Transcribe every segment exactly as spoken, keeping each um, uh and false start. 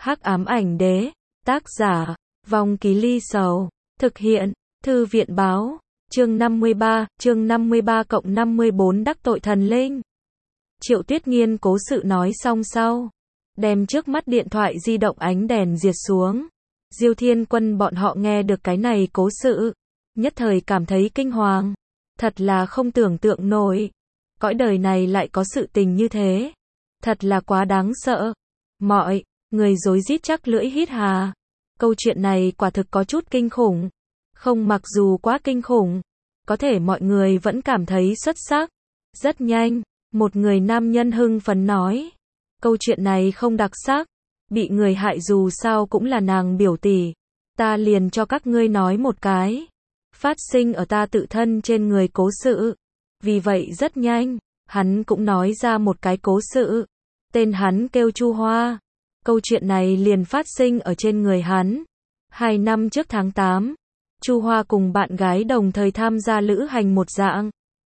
Hắc ám ảnh đế, tác giả, Vong Ký Ly Sầu, thực hiện, Thư viện báo, chương năm mươi ba, chương năm mươi ba cộng năm mươi bốn đắc tội thần linh. Triệu Tuyết Nghiên cố sự nói xong sau, đem trước mắt điện thoại di động ánh đèn diệt xuống. Diêu Thiên Quân bọn họ nghe được cái này cố sự, nhất thời cảm thấy kinh hoàng, thật là không tưởng tượng nổi, cõi đời này lại có sự tình như thế, thật là quá đáng sợ. Mọi người rối rít chắc lưỡi hít hà, câu chuyện này quả thực có chút kinh khủng, không mặc dù quá kinh khủng, có thể mọi người vẫn cảm thấy xuất sắc. Rất nhanh, một người nam nhân hưng phấn nói, câu chuyện này không đặc sắc, bị người hại dù sao cũng là nàng biểu tỷ, ta liền cho các ngươi nói một cái, phát sinh ở ta tự thân trên người cố sự. Vì vậy rất nhanh, hắn cũng nói ra một cái cố sự, tên hắn kêu Chu Hoa. Câu chuyện này liền phát sinh ở trên người hắn. Hai năm trước tháng tám, Chu Hoa cùng bạn gái đồng thời tham gia lữ hành một dạng.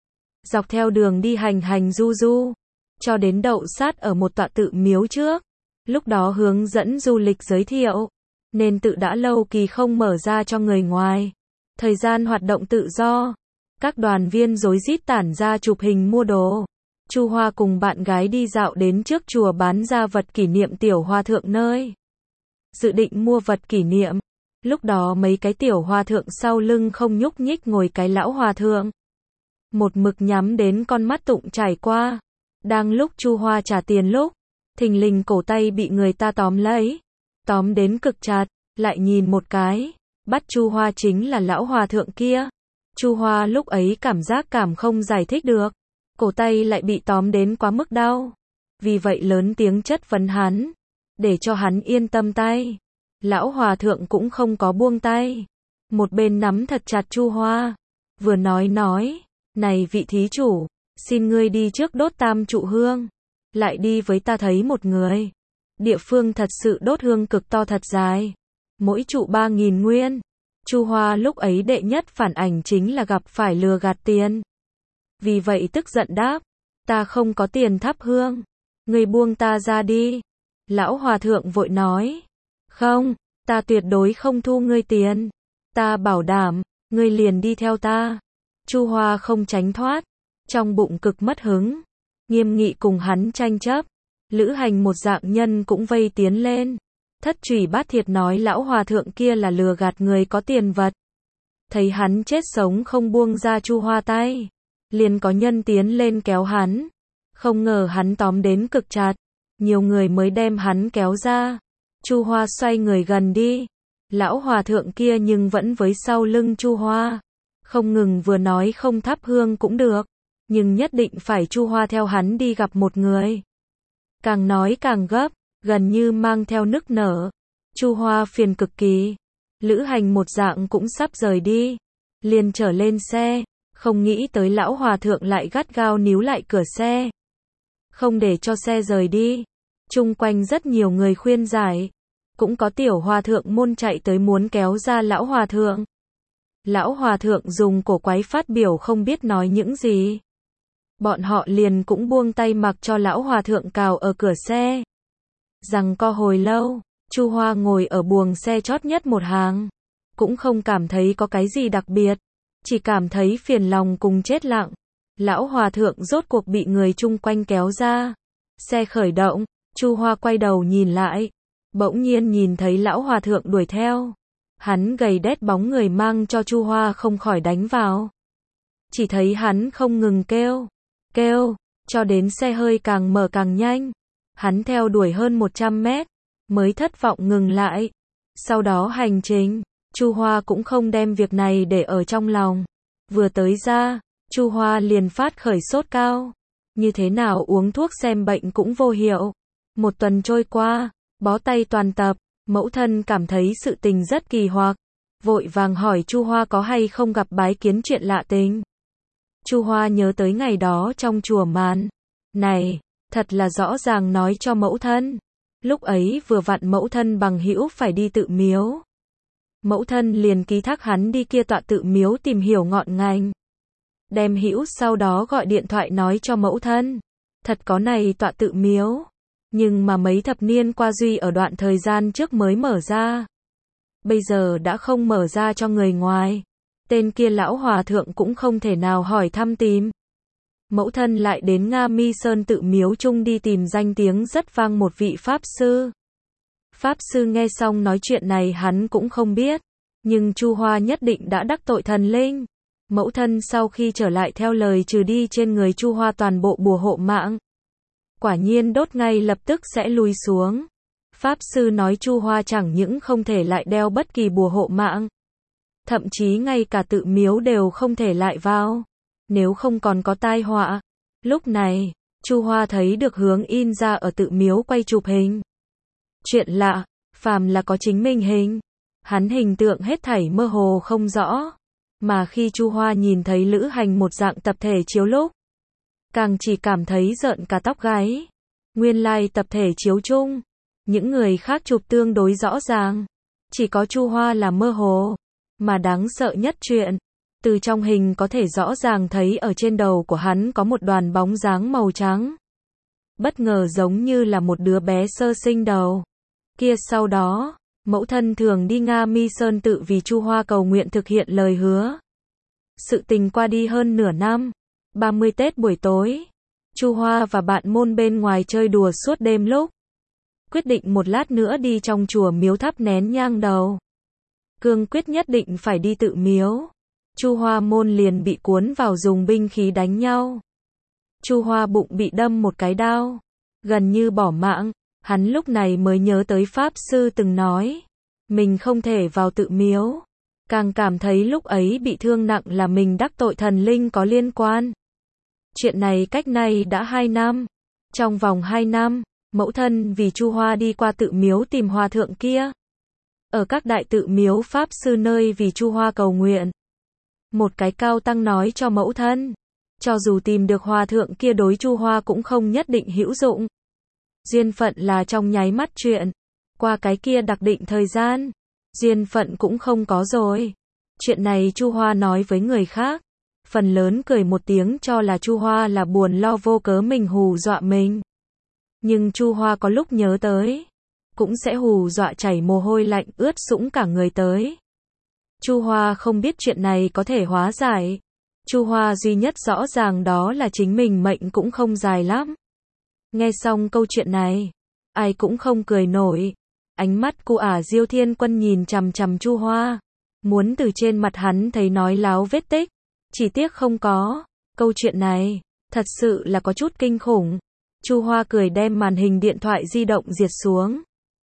Dọc theo đường đi hành hành du du, cho đến đậu sát ở một tọa tự miếu trước. Lúc đó hướng dẫn du lịch giới thiệu, nên tự đã lâu kỳ không mở ra cho người ngoài. Thời gian hoạt động tự do, các đoàn viên rối rít tản ra chụp hình mua đồ. Chu Hoa cùng bạn gái đi dạo đến trước chùa bán ra vật kỷ niệm tiểu hòa thượng nơi. Dự định mua vật kỷ niệm. Lúc đó mấy cái tiểu hòa thượng sau lưng không nhúc nhích ngồi cái lão hòa thượng. Một mực nhắm đến con mắt tụng trải qua. Đang lúc Chu Hoa trả tiền lúc, thình lình cổ tay bị người ta tóm lấy. Tóm đến cực chặt, lại nhìn một cái, bắt Chu Hoa chính là lão hòa thượng kia. Chu Hoa lúc ấy cảm giác cảm không giải thích được. Cổ tay lại bị tóm đến quá mức đau. Vì vậy lớn tiếng chất vấn hắn, để cho hắn yên tâm tay. Lão hòa thượng cũng không có buông tay. Một bên nắm thật chặt Chu Hoa. Vừa nói nói, này vị thí chủ, xin ngươi đi trước đốt tam trụ hương. Lại đi với ta thấy một người. Địa phương thật sự đốt hương cực to thật dài. Mỗi trụ ba nghìn nguyên. Chu Hoa lúc ấy đệ nhất phản ảnh chính là gặp phải lừa gạt tiền. Vì vậy tức giận đáp, ta không có tiền thắp hương, ngươi buông ta ra đi. Lão hòa thượng vội nói, không, ta tuyệt đối không thu ngươi tiền, ta bảo đảm, ngươi liền đi theo ta. Chu Hoa không tránh thoát, trong bụng cực mất hứng, nghiêm nghị cùng hắn tranh chấp. Lữ hành một dạng nhân cũng vây tiến lên, thất trùy bát thiệt nói lão hòa thượng kia là lừa gạt người có tiền vật. Thấy hắn chết sống không buông ra Chu Hoa tay, liền có nhân tiến lên kéo hắn, không ngờ hắn tóm đến cực chặt, nhiều người mới đem hắn kéo ra. Chu Hoa xoay người gần đi, lão hòa thượng kia nhưng vẫn với sau lưng Chu Hoa, không ngừng vừa nói không thắp hương cũng được, nhưng nhất định phải Chu Hoa theo hắn đi gặp một người. Càng nói càng gấp, gần như mang theo nức nở. Chu Hoa phiền cực kỳ, lữ hành một dạng cũng sắp rời đi, liền trở lên xe. Không nghĩ tới lão hòa thượng lại gắt gao níu lại cửa xe, không để cho xe rời đi. Chung quanh rất nhiều người khuyên giải, cũng có tiểu hòa thượng môn chạy tới muốn kéo ra lão hòa thượng. Lão hòa thượng dùng cổ quái phát biểu không biết nói những gì. Bọn họ liền cũng buông tay mặc cho lão hòa thượng cào ở cửa xe. Giằng co hồi lâu, Chu Hoa ngồi ở buồng xe chót nhất một hàng, cũng không cảm thấy có cái gì đặc biệt. Chỉ cảm thấy phiền lòng cùng chết lặng. Lão hòa thượng rốt cuộc bị người chung quanh kéo ra. Xe khởi động, Chu Hoa quay đầu nhìn lại. Bỗng nhiên nhìn thấy lão hòa thượng đuổi theo. Hắn gầy đét bóng người mang cho Chu Hoa không khỏi đánh vào. Chỉ thấy hắn không ngừng kêu, kêu, cho đến xe hơi càng mở càng nhanh. Hắn theo đuổi hơn một trăm mét, mới thất vọng ngừng lại. Sau đó hành trình, Chu Hoa cũng không đem việc này để ở trong lòng. Vừa tới ra, Chu Hoa liền phát khởi sốt cao. Như thế nào uống thuốc xem bệnh cũng vô hiệu. Một tuần trôi qua, bó tay toàn tập, mẫu thân cảm thấy sự tình rất kỳ hoặc, vội vàng hỏi Chu Hoa có hay không gặp bái kiến chuyện lạ tình. Chu Hoa nhớ tới ngày đó trong chùa màn này, thật là rõ ràng nói cho mẫu thân. Lúc ấy vừa vặn mẫu thân bằng hữu phải đi tự miếu. Mẫu thân liền ký thác hắn đi kia tọa tự miếu tìm hiểu ngọn ngành. Đem hữu sau đó gọi điện thoại nói cho mẫu thân. Thật có này tọa tự miếu. Nhưng mà mấy thập niên qua duy ở đoạn thời gian trước mới mở ra. Bây giờ đã không mở ra cho người ngoài. Tên kia lão hòa thượng cũng không thể nào hỏi thăm tìm. Mẫu thân lại đến Nga Mi Sơn tự miếu chung đi tìm danh tiếng rất vang một vị Pháp Sư. Pháp Sư nghe xong nói chuyện này hắn cũng không biết. Nhưng Chu Hoa nhất định đã đắc tội thần linh. Mẫu thân sau khi trở lại theo lời trừ đi trên người Chu Hoa toàn bộ bùa hộ mạng. Quả nhiên đốt ngay lập tức sẽ lui xuống. Pháp Sư nói Chu Hoa chẳng những không thể lại đeo bất kỳ bùa hộ mạng. Thậm chí ngay cả tự miếu đều không thể lại vào. Nếu không còn có tai họa. Lúc này, Chu Hoa thấy được Hướng in ra ở tự miếu quay chụp hình. Chuyện lạ, phàm là có chính mình hình. Hắn hình tượng hết thảy mơ hồ không rõ. Mà khi Chu Hoa nhìn thấy lữ hành một dạng tập thể chiếu lúc. Càng chỉ cảm thấy rợn cả tóc gáy. Nguyên lai tập thể chiếu chung. Những người khác chụp tương đối rõ ràng. Chỉ có Chu Hoa là mơ hồ. Mà đáng sợ nhất chuyện. Từ trong hình có thể rõ ràng thấy ở trên đầu của hắn có một đoàn bóng dáng màu trắng. Bất ngờ giống như là một đứa bé sơ sinh đầu. Kia sau đó, mẫu thân thường đi Nga Mi Sơn tự vì Chu Hoa cầu nguyện thực hiện lời hứa. Sự tình qua đi hơn nửa năm. ba mươi Tết buổi tối. Chu Hoa và bạn môn bên ngoài chơi đùa suốt đêm lúc. Quyết định một lát nữa đi trong chùa miếu thắp nén nhang đầu. Cương quyết nhất định phải đi tự miếu. Chu Hoa môn liền bị cuốn vào dùng binh khí đánh nhau. Chu Hoa bụng bị đâm một cái đao. Gần như bỏ mạng. Hắn lúc này mới nhớ tới Pháp Sư từng nói. Mình không thể vào tự miếu. Càng cảm thấy lúc ấy bị thương nặng là mình đắc tội thần linh có liên quan. Chuyện này cách nay đã hai năm. Trong vòng hai năm, mẫu thân vì Chu Hoa đi qua tự miếu tìm hòa thượng kia. Ở các đại tự miếu Pháp Sư nơi vì Chu Hoa cầu nguyện. Một cái cao tăng nói cho mẫu thân. Cho dù tìm được hòa thượng kia đối Chu Hoa cũng không nhất định hữu dụng. Duyên phận là trong nháy mắt chuyện. Qua cái kia đặc định thời gian. Duyên phận cũng không có rồi. Chuyện này Chu Hoa nói với người khác. Phần lớn cười một tiếng cho là Chu Hoa là buồn lo vô cớ mình hù dọa mình. Nhưng Chu Hoa có lúc nhớ tới. Cũng sẽ hù dọa chảy mồ hôi lạnh ướt sũng cả người tới. Chu Hoa không biết chuyện này có thể hóa giải. Chu Hoa duy nhất rõ ràng đó là chính mình mệnh cũng không dài lắm. Nghe xong câu chuyện này, ai cũng không cười nổi. Ánh mắt cụ ả Diêu Thiên Quân nhìn chằm chằm Chu Hoa, muốn từ trên mặt hắn thấy nói láo vết tích, chỉ tiếc không có. Câu chuyện này, thật sự là có chút kinh khủng. Chu Hoa cười đem màn hình điện thoại di động diệt xuống.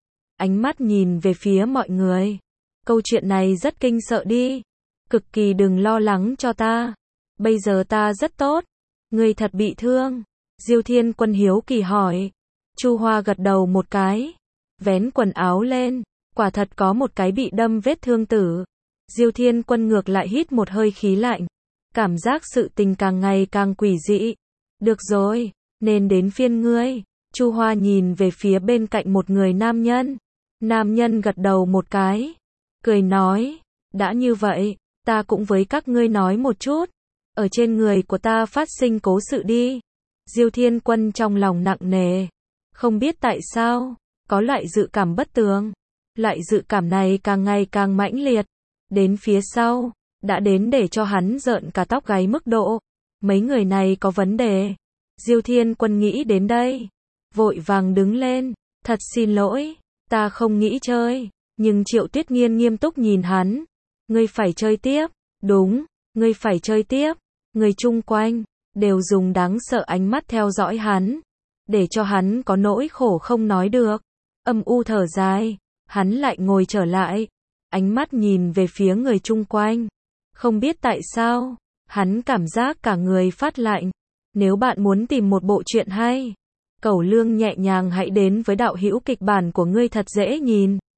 Ánh mắt nhìn về phía mọi người. Câu chuyện này rất kinh sợ đi. Cực kỳ đừng lo lắng cho ta. Bây giờ ta rất tốt. Ngươi thật bị thương. Diêu Thiên Quân hiếu kỳ hỏi. Chu Hoa gật đầu một cái. Vén quần áo lên. Quả thật có một cái bị đâm vết thương tử. Diêu Thiên Quân ngược lại hít một hơi khí lạnh. Cảm giác sự tình càng ngày càng quỷ dị. Được rồi, nên đến phiên ngươi. Chu Hoa nhìn về phía bên cạnh một người nam nhân. Nam nhân gật đầu một cái. Cười nói. Đã như vậy, ta cũng với các ngươi nói một chút. Ở trên người của ta phát sinh cố sự đi. Diêu Thiên Quân trong lòng nặng nề. Không biết tại sao, có loại dự cảm bất tường. Loại dự cảm này càng ngày càng mãnh liệt. Đến phía sau, đã đến để cho hắn rợn cả tóc gáy mức độ. Mấy người này có vấn đề. Diêu Thiên Quân nghĩ đến đây. Vội vàng đứng lên. Thật xin lỗi, ta không nghĩ chơi. Nhưng Triệu Tuyết Nghiên nghiêm túc nhìn hắn. Ngươi phải chơi tiếp. Đúng, ngươi phải chơi tiếp. Người chung quanh đều dùng đáng sợ ánh mắt theo dõi hắn, để cho hắn có nỗi khổ không nói được. Âm u thở dài, hắn lại ngồi trở lại, ánh mắt nhìn về phía người chung quanh. Không biết tại sao, hắn cảm giác cả người phát lạnh. Nếu bạn muốn tìm một bộ truyện hay, Cẩu Lương nhẹ nhàng hãy đến với đạo hữu kịch bản của ngươi thật dễ nhìn.